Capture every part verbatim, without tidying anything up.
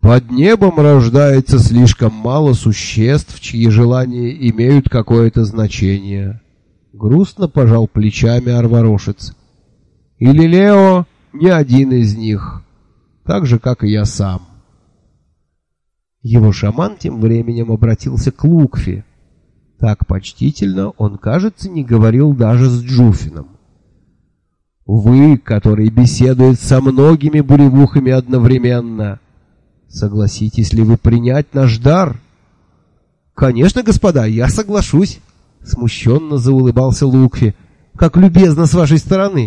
Под небом рождается слишком мало существ, чьи желания имеют какое-то значение. Грустно пожал плечами Арварошец. И Лилео не один из них, так же, как и я сам. Его шаман тем временем обратился к Лукфи. Так почтительно он, кажется, не говорил даже с Джуфином. Вы, который беседует со многими буревухами одновременно, согласитесь ли вы принять наш дар? Конечно, господа, я соглашусь, смущенно заулыбался Лукфи. Как любезно с вашей стороны.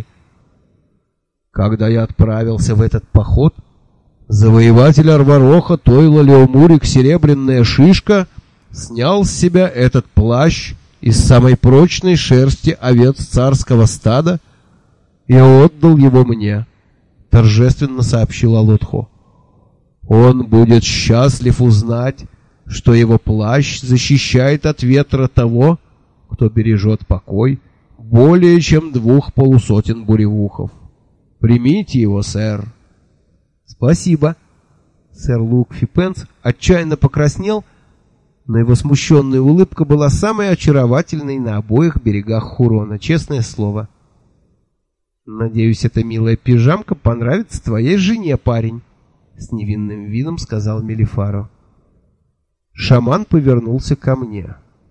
Когда я отправился в этот поход, завоеватель Арвароха Тойло Леомурик Серебряная Шишка снял с себя этот плащ из самой прочной шерсти овец царского стада и отдал его мне, торжественно сообщил Алотхо. Он будет счастлив узнать, что его плащ защищает от ветра того, кто бережет покой более чем двух полусотен буревухов. Примите его, сэр. Спасибо. Сэр Лукфи Пенс отчаянно покраснел, но его смущенная улыбка была самой очаровательной на обоих берегах Хурона, честное слово. Надеюсь, эта милая пижамка понравится твоей жене, парень, с невинным видом сказал Мелифаро. Шаман повернулся ко мне.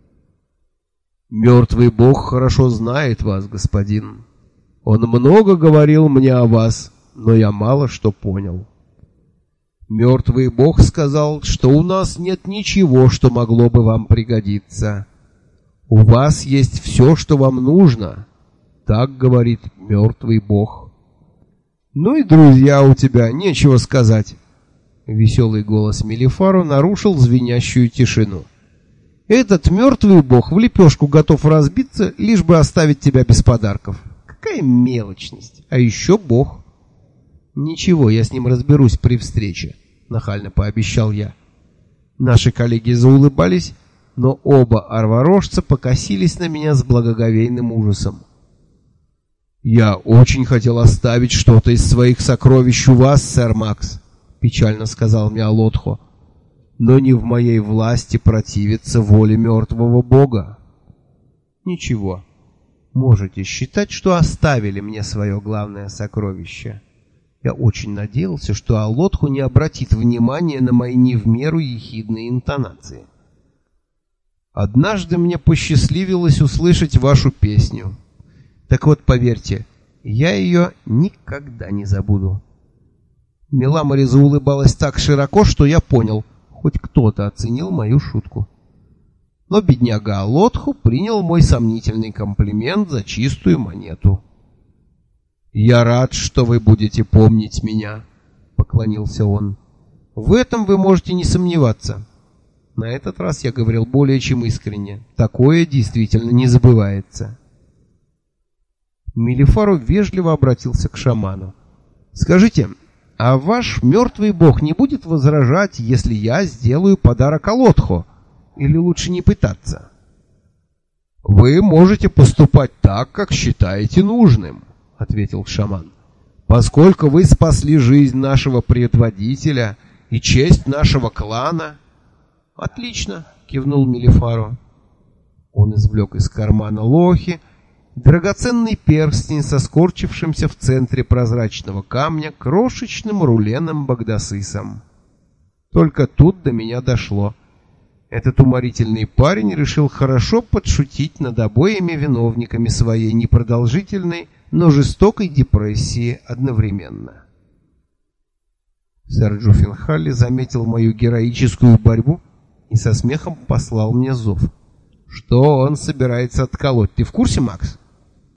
Мертвый бог хорошо знает вас, господин. Он много говорил мне о вас, но я мало что понял. Мертвый бог сказал, что у нас нет ничего, что могло бы вам пригодиться. У вас есть все, что вам нужно. Так говорит мертвый бог. Ну и друзья у тебя, нечего сказать. Веселый голос Мелифаро нарушил звенящую тишину. Этот мертвый бог в лепешку готов разбиться, лишь бы оставить тебя без подарков. Какая мелочность. А еще бог. Ничего, я с ним разберусь при встрече, нахально пообещал я. Наши коллеги заулыбались, но оба арварожца покосились на меня с благоговейным ужасом. Я очень хотел оставить что-то из своих сокровищ у вас, сэр Макс, печально сказал мне Алотхо. Но не в моей власти противиться воле мертвого бога. Ничего. Можете считать, что оставили мне свое главное сокровище. Я очень надеялся, что Алотхо не обратит внимания на мои не в меру ехидные интонации. Однажды мне посчастливилось услышать вашу песню. Так вот, поверьте, я ее никогда не забуду. Меламори заулыбалась так широко, что я понял, хоть кто-то оценил мою шутку. Но бедняга Алотхо принял мой сомнительный комплимент за чистую монету. «Я рад, что вы будете помнить меня», — поклонился он. «В этом вы можете не сомневаться». На этот раз я говорил более чем искренне. Такое действительно не забывается. Мелифаро вежливо обратился к шаману. «Скажите, а ваш мертвый бог не будет возражать, если я сделаю подарок Алотхо? Или лучше не пытаться?» «Вы можете поступать так, как считаете нужным», — ответил шаман. «Поскольку вы спасли жизнь нашего предводителя и честь нашего клана...» «Отлично», — кивнул Мелифаро. Он извлек из кармана лохи драгоценный перстень со скорчившимся в центре прозрачного камня крошечным руленом Багдасысом. Только тут до меня дошло. Этот уморительный парень решил хорошо подшутить над обоими виновниками своей непродолжительной, но жестокой депрессии одновременно. Сэр Джуффин Халли заметил мою героическую борьбу и со смехом послал мне зов. «Что он собирается отколоть? Ты в курсе, Макс?»